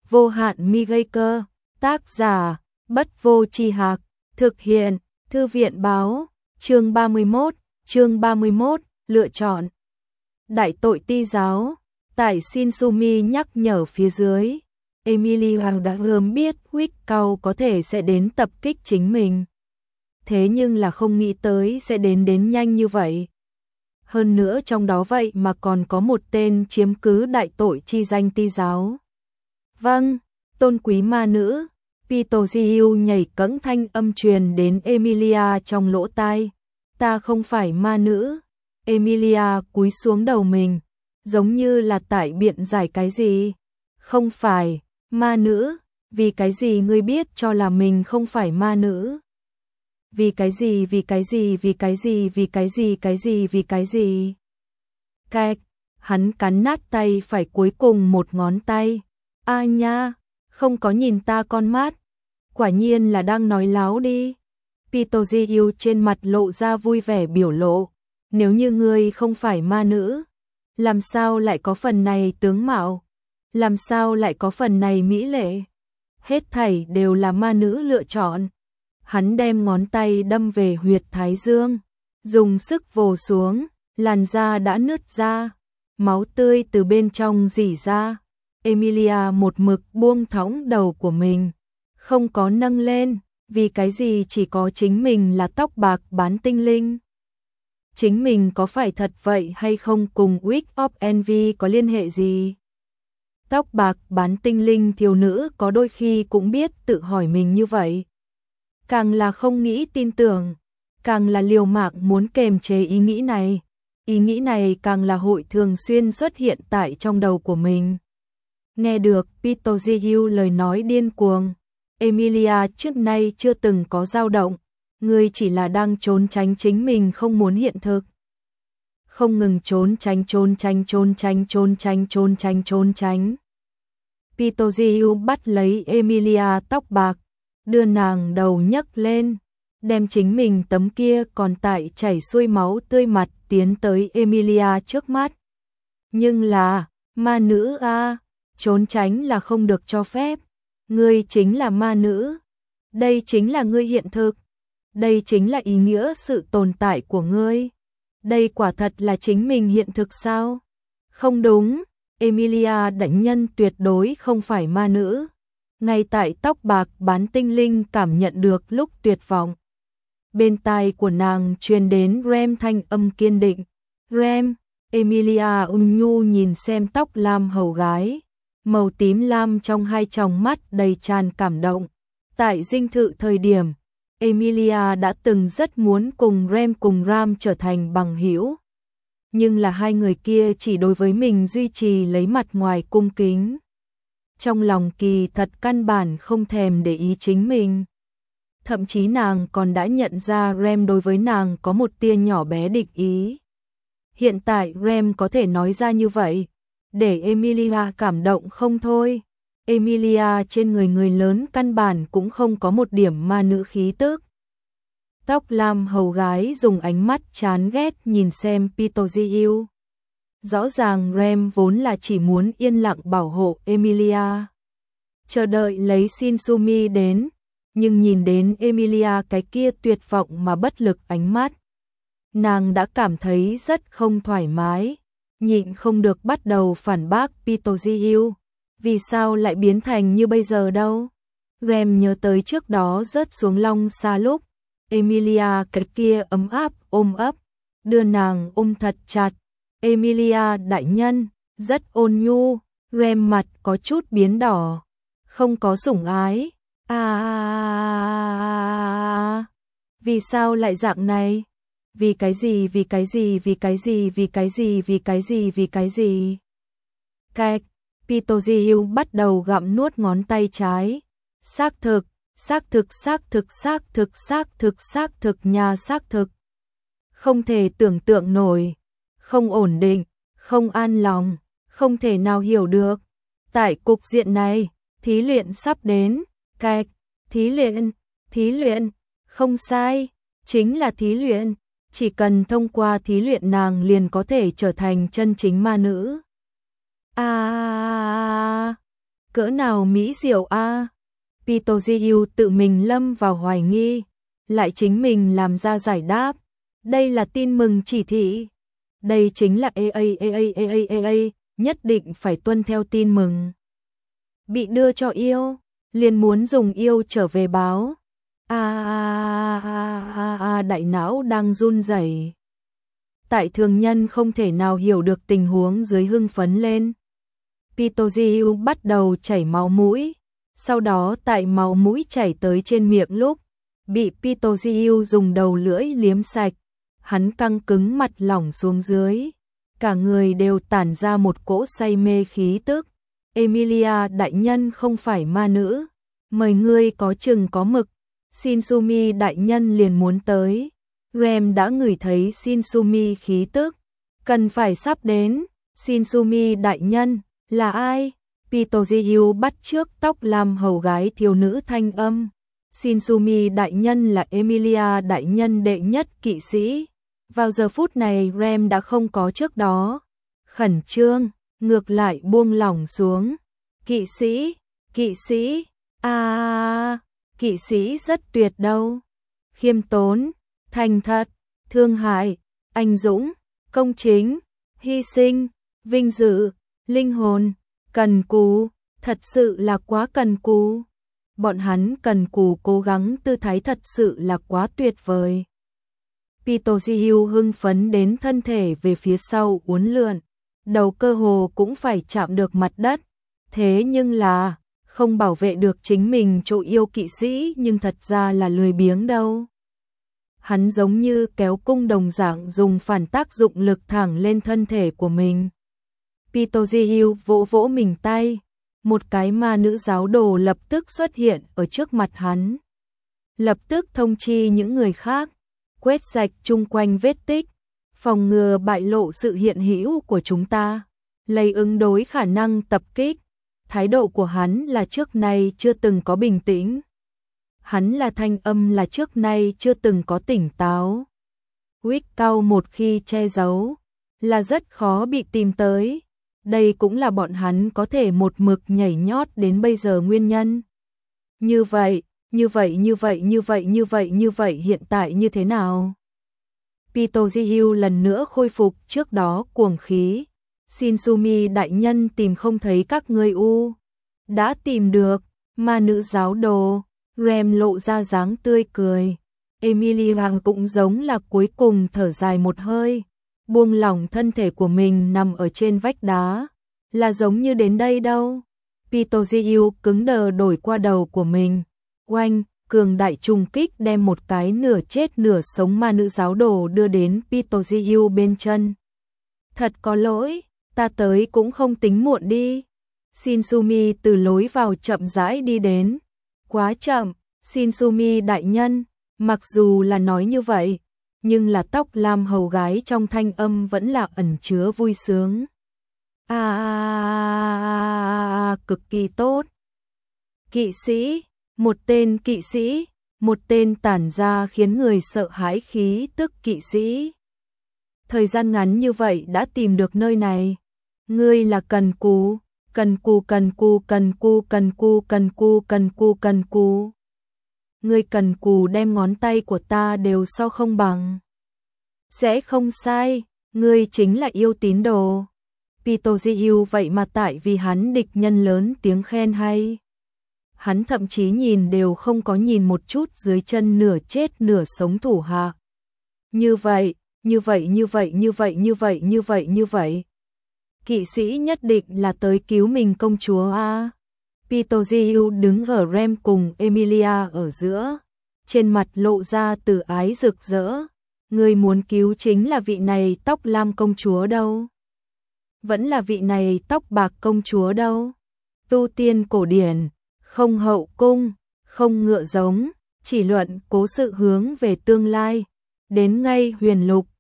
Vô hạn mi gây cơ. Tác giả Bất Vô Tri Hạc. Thực hiện Thư viện Báo. Chương 31, lựa chọn. Đại tội ti giáo. Tại Shinsumi nhắc nhở phía dưới, Emilia đã gớm biết Wickau có thể sẽ đến tập kích chính mình. Thế nhưng là không nghĩ tới sẽ đến nhanh như vậy. Hơn nữa trong đó vậy mà còn có một tên chiếm cứ đại tội chi danh ti giáo. Vâng, tôn quý ma nữ. Pitoziu nhảy cẫng thanh âm truyền đến Emilia trong lỗ tai. Ta không phải ma nữ. Emilia cúi xuống đầu mình, giống như là tại biện giải cái gì. Không phải, ma nữ, vì cái gì ngươi biết cho là mình không phải ma nữ? Vì cái gì? Cạch, hắn cắn nát tay phải cuối cùng một ngón tay. A nha, không có nhìn ta con mắt. Quả nhiên là đang nói láo đi. Pitoziu trên mặt lộ ra vui vẻ biểu lộ. Nếu như ngươi không phải ma nữ, làm sao lại có phần này tướng mạo? Làm sao lại có phần này mỹ lệ? Hết thảy đều là ma nữ lựa chọn. Hắn đem ngón tay đâm về huyệt thái dương, dùng sức vồ xuống, làn da đã nứt ra, máu tươi từ bên trong rỉ ra. Emilia một mực buông thõng đầu của mình, không có nâng lên, vì cái gì chỉ có chính mình là tóc bạc bán tinh linh. Chính mình có phải thật vậy hay không, cùng Week of Envy có liên hệ gì? Tóc bạc bán tinh linh thiếu nữ có đôi khi cũng biết tự hỏi mình như vậy. Càng là không nghĩ tin tưởng, càng là liều mạng muốn kềm chế ý nghĩ này. Ý nghĩ này càng là hội thường xuyên xuất hiện tại trong đầu của mình. Nghe được Pitoziu lời nói điên cuồng, Emilia trước nay chưa từng có dao động. Ngươi chỉ là đang trốn tránh chính mình không muốn hiện thực. Không ngừng trốn tránh. Pitoziu bắt lấy Emilia tóc bạc, đưa nàng đầu nhấc lên, đem chính mình tấm kia còn tại chảy xuôi máu tươi mặt tiến tới Emilia trước mắt. Nhưng là, ma nữ a, trốn tránh là không được cho phép. Ngươi chính là ma nữ. Đây chính là ngươi hiện thực. Đây chính là ý nghĩa sự tồn tại của ngươi. Đây quả thật là chính mình hiện thực sao? Không đúng, Emilia đại nhân tuyệt đối không phải ma nữ. Ngay tại tóc bạc bán tinh linh cảm nhận được lúc tuyệt vọng, bên tai của nàng truyền đến Rem thanh âm kiên định. Rem. Emilia ung nhu nhìn xem tóc lam hầu gái, màu tím lam trong hai tròng mắt đầy tràn cảm động. Tại dinh thự thời điểm, Emilia đã từng rất muốn cùng Rem cùng Ram trở thành bằng hữu. Nhưng là hai người kia chỉ đối với mình duy trì lấy mặt ngoài cung kính. Trong lòng kỳ thật căn bản không thèm để ý chính mình. Thậm chí nàng còn đã nhận ra Rem đối với nàng có một tia nhỏ bé địch ý. Hiện tại Rem có thể nói ra như vậy, để Emilia cảm động không thôi. Emilia trên người lớn căn bản cũng không có một điểm ma nữ khí tức. Tóc lam hầu gái dùng ánh mắt chán ghét nhìn xem Pitoziu. Rõ ràng Rem vốn là chỉ muốn yên lặng bảo hộ Emilia, chờ đợi lấy Shinsumi đến, nhưng nhìn đến Emilia cái kia tuyệt vọng mà bất lực ánh mắt, nàng đã cảm thấy rất không thoải mái, nhịn không được bắt đầu phản bác Pitoziu. Vì sao lại biến thành như bây giờ đâu? Rem nhớ tới trước đó rớt xuống long xa lúc Emilia cái kia ấm áp ôm ấp, đưa nàng ôm thật chặt. Emilia đại nhân, rất ôn nhu. Rem mặt có chút biến đỏ. Không có sủng ái. Vì sao lại dạng này? Vì cái gì? Cạch. Pitoziu bắt đầu gặm nuốt ngón tay trái. Xác thực nha, xác thực. Không thể tưởng tượng nổi, không ổn định, không an lòng, không thể nào hiểu được. Tại cục diện này, thí luyện sắp đến. Cạch. Thí luyện, không sai, chính là thí luyện. Chỉ cần thông qua thí luyện nàng liền có thể trở thành chân chính ma nữ. Cỡ nào mỹ diệu a. Pitojiu tự mình lâm vào hoài nghi, lại chính mình làm ra giải đáp. Đây là tin mừng chỉ thị. Đây chính là EA, nhất định phải tuân theo tin mừng. Bị đưa cho yêu, liền muốn dùng yêu trở về báo. Đại não đang run rẩy. Tại thường nhân không thể nào hiểu được tình huống dưới hưng phấn lên. Pitojiu bắt đầu chảy máu mũi, sau đó tại máu mũi chảy tới trên miệng lúc, bị Pitojiu dùng đầu lưỡi liếm sạch, hắn căng cứng mặt lỏng xuống dưới, cả người đều tản ra một cỗ say mê khí tức. Emilia đại nhân không phải ma nữ, mời ngươi có chừng có mực. Shinsumi đại nhân liền muốn tới. Rem đã ngửi thấy Shinsumi khí tức, cần phải sắp đến. Shinsumi đại nhân là ai? Pitojiu bắt chước tóc làm hầu gái thiếu nữ thanh âm. Shinsumi đại nhân là Emilia đại nhân đệ nhất kỵ sĩ. Vào giờ phút này Rem đã không có trước đó khẩn trương, ngược lại buông lỏng xuống. Kỵ sĩ, kỵ sĩ rất tuyệt đâu. Khiêm tốn, thành thật, thương hại, anh dũng, công chính, hy sinh, vinh dự, linh hồn, cần cù, thật sự là quá cần cù. Bọn hắn cần cù cố gắng tư thái thật sự là quá tuyệt vời. Pitojiu hưng phấn đến thân thể về phía sau uốn lượn, đầu cơ hồ cũng phải chạm được mặt đất. Thế nhưng là, không bảo vệ được chính mình chỗ yêu kỵ sĩ nhưng thật ra là lười biếng đâu. Hắn giống như kéo cung đồng dạng dùng phản tác dụng lực thẳng lên thân thể của mình. Pitojiu vỗ vỗ mình tay, một cái ma nữ giáo đồ lập tức xuất hiện ở trước mặt hắn. Lập tức thông chi những người khác, quét sạch chung quanh vết tích, phòng ngừa bại lộ sự hiện hữu của chúng ta, lấy ứng đối khả năng tập kích. Thái độ của hắn là trước nay chưa từng có bình tĩnh. Hắn là thanh âm là trước nay chưa từng có tỉnh táo. Wick cao một khi che giấu, là rất khó bị tìm tới. Đây cũng là bọn hắn có thể một mực nhảy nhót đến bây giờ nguyên nhân. Như vậy hiện tại như thế nào? Pitojiu lần nữa khôi phục trước đó cuồng khí. Shinsumi đại nhân tìm không thấy các ngươi u. Đã tìm được, ma nữ giáo đồ. Rem lộ ra dáng tươi cười. Emilia cũng giống là cuối cùng thở dài một hơi, buông lỏng thân thể của mình nằm ở trên vách đá. Là giống như đến đây đâu. Pitojiu cứng đờ đổi qua đầu của mình. Oanh, cường đại trùng kích đem một cái nửa chết nửa sống ma nữ giáo đồ đưa đến Pitojiu bên chân. Thật có lỗi, ta tới cũng không tính muộn đi. Shinsumi từ lối vào chậm rãi đi đến. Quá chậm, Shinsumi đại nhân, mặc dù là nói như vậy, nhưng là tóc lam hầu gái trong thanh âm vẫn là ẩn chứa vui sướng. Cực kỳ tốt. Kỵ sĩ, một tên kỵ sĩ, một tên tản ra khiến người sợ hãi khí tức kỵ sĩ. Thời gian ngắn như vậy đã tìm được nơi này. Ngươi là cần cù. Ngươi cần cù đem ngón tay của ta đều so không bằng. Sẽ không sai, ngươi chính là yêu tín đồ. Pitojiu vậy mà tại vì hắn địch nhân lớn tiếng khen hay. Hắn thậm chí nhìn đều không có nhìn một chút dưới chân nửa chết nửa sống thủ hạ. Như vậy. Kỵ sĩ nhất định là tới cứu mình công chúa a. Pitojiu đứng ở Rem cùng Emilia ở giữa, trên mặt lộ ra từ ái rực rỡ. Người muốn cứu chính là vị này tóc lam công chúa đâu? Vẫn là vị này tóc bạc công chúa đâu? Tu tiên cổ điển, không hậu cung, không ngựa giống, chỉ luận cố sự hướng về tương lai, đến ngay huyền lục.